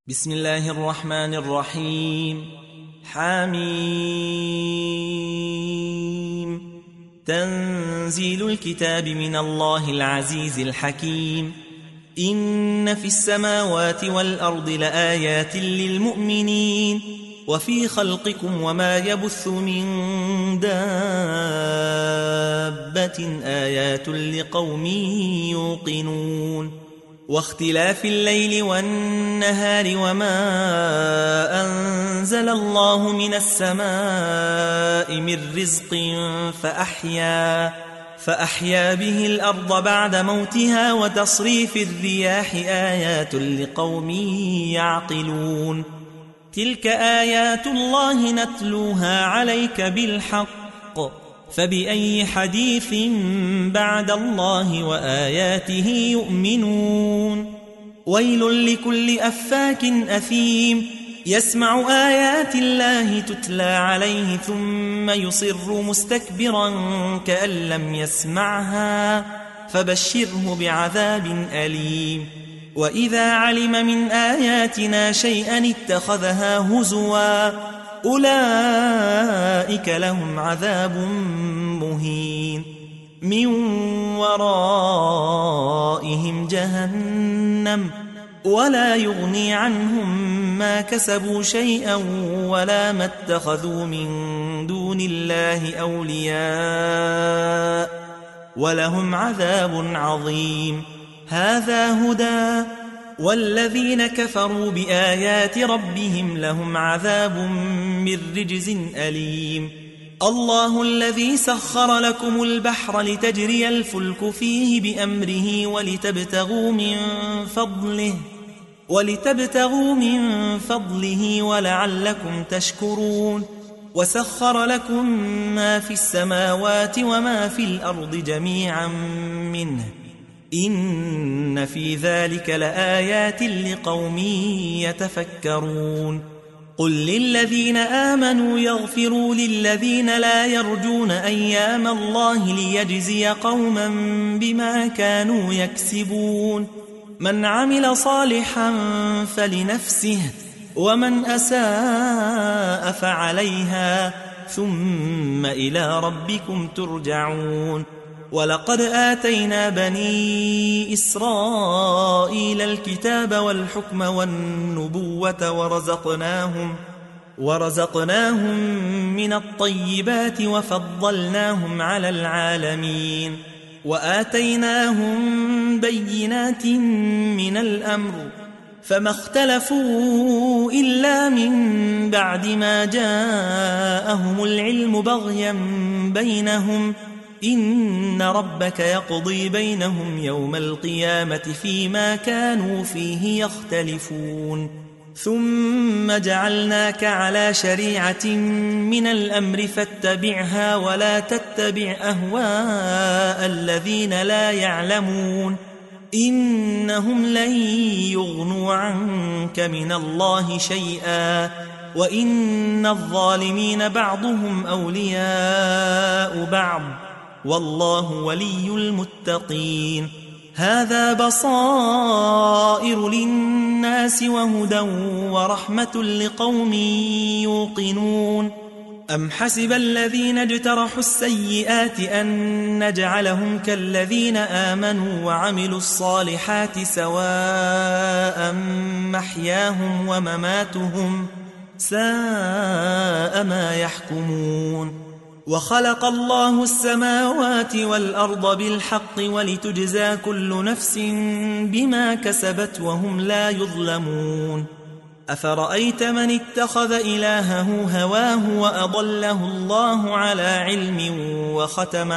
بسم الله الرحمن الرحيم. حميم. تنزيل الكتاب من الله العزيز الحكيم. إن في السماوات والأرض لآيات للمؤمنين وفي خلقكم وما يبث من دابة آيات لقوم يوقنون. واختلاف الليل والنهار وما أنزل الله من السماء من رزق فأحيا به الأرض بعد موتها وتصريف الرياح آيات لقوم يعقلون. تلك آيات الله نتلوها عليك بالحق فبأي حديث بعد الله وآياته يؤمنون. ويل لكل أفاك أثيم يسمع آيات الله تتلى عليه ثم يصر مستكبرا كأن لم يسمعها فبشره بعذاب أليم. وإذا علم من آياتنا شيئا اتخذها هزوا أولئك لهم عذاب مهين من ورائهم جهنم ولا يغني عنهم ما كسبوا شيئا ولا ما اتخذوا من دون الله أولياء ولهم عذاب عظيم. هذا هدى والذين كفروا بآيات ربهم لهم عذاب من رجز أليم. الله الذي سخر لكم البحر لتجري الفلك فيه بأمره ولتبتغوا من فضله ولعلكم تشكرون. وسخر لكم ما في السماوات وما في الأرض جميعا منه إن في ذلك لآيات لقوم يتفكرون. قل للذين آمنوا يغفروا للذين لا يرجون أيام الله ليجزي قوما بما كانوا يكسبون. من عمل صالحا فلنفسه ومن أساء فعليها ثم إلى ربكم ترجعون. ولقد آتينا بني إسرائيل الكتاب والحكم والنبوة ورزقناهم من الطيبات وفضلناهم على العالمين وآتيناهم بينات من الأمر فما اختلفوا إلا من بعد ما جاءهم العلم بغيا بينهم إن ربك يقضي بينهم يوم القيامة فيما كانوا فيه يختلفون. ثم جعلناك على شريعة من الأمر فاتبعها ولا تتبع أهواء الذين لا يعلمون إنهم لن يغنوا عنك من الله شيئا وإن الظالمين بعضهم أولياء بعض والله ولي المتقين. هذا بصائر للناس وهدى ورحمة لقوم يوقنون. أم حسب الذين اجترحوا السيئات أن نجعلهم كالذين آمنوا وعملوا الصالحات سواء محياهم ومماتهم ساء ما يحكمون. وخلق الله السماوات والأرض بالحق ولتجزى كل نفس بما كسبت وهم لا يظلمون. أفرأيت من اتخذ إلهه هواه وأضله الله على علم وختم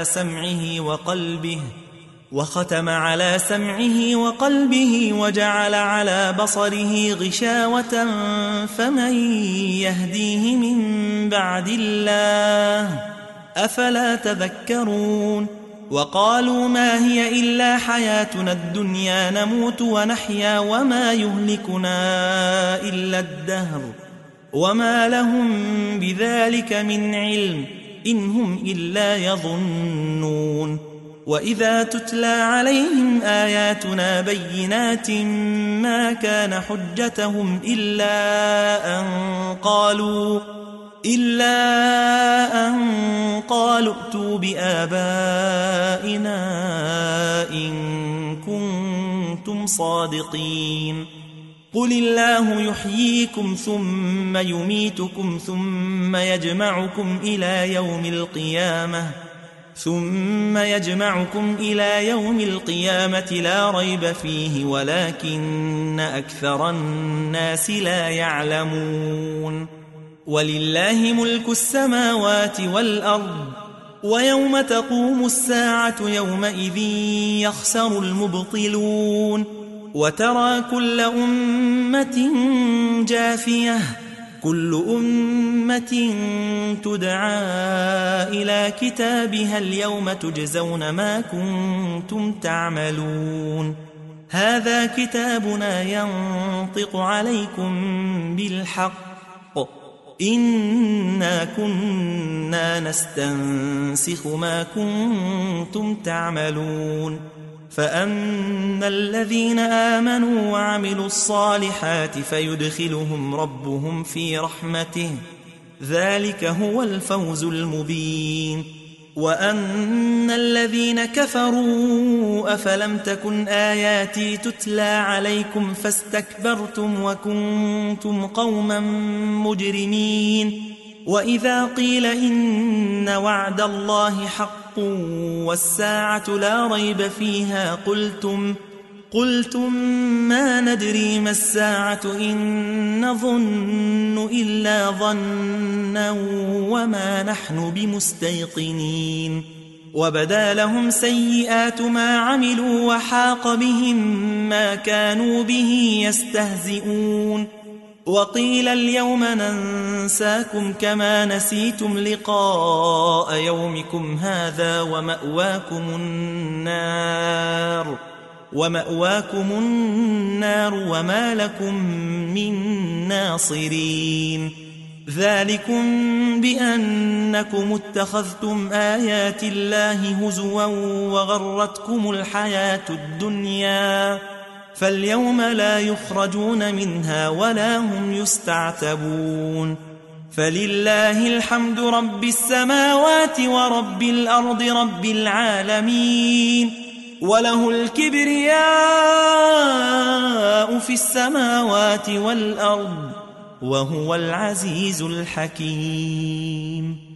على سمعه وقلبه وجعل على بصره غشاوة فمن يهديه من بعد الله أفلا تذكرون. وقالوا ما هي إلا حياتنا الدنيا نموت ونحيا وما يهلكنا إلا الدهر وما لهم بذلك من علم إن هم إلا يظنون. وإذا تتلى عليهم آياتنا بينات ما كان حجتهم إلا أن قالوا ائتوا بآبائنا إن كنتم صادقين قل الله يحييكم ثم يميتكم ثم يجمعكم إلى يوم القيامة لا ريب فيه ولكن أكثر الناس لا يعلمون ولله ملك السماوات والأرض ويوم تقوم الساعة يومئذ يخسر المبطلون وترى كل أمة جاثية كل أمة تدعى إلى كتابها اليوم تجزون ما كنتم تعملون هذا كتابنا ينطق عليكم بالحق إنا كنا نستنسخ ما كنتم تعملون فأما الذين آمنوا وعملوا الصالحات فيدخلهم ربهم في رحمته ذلك هو الفوز المبين وأن الذين كفروا أفلم تكن آياتي تتلى عليكم فاستكبرتم وكنتم قوما مجرمين وإذا قيل إن وعد الله حق والساعة لا ريب فيها قلتم ما ندري ما الساعة إن نظن إلا ظنا وما نحن بمستيقنين وبدا لهم سيئات ما عملوا وحاق بهم ما كانوا به يستهزئون وقيل اليوم ننساكم كما نسيتم لقاء يومكم هذا ومأواكم النار وما لكم من ناصرين ذلكم بأنكم اتخذتم آيات الله هزوا وغرتكم الحياة الدنيا فاليوم لا يخرجون منها ولا هم يستعتبون فلله الحمد رب السماوات ورب الأرض رب العالمين وله الكبرياء في السماوات والأرض وهو العزيز الحكيم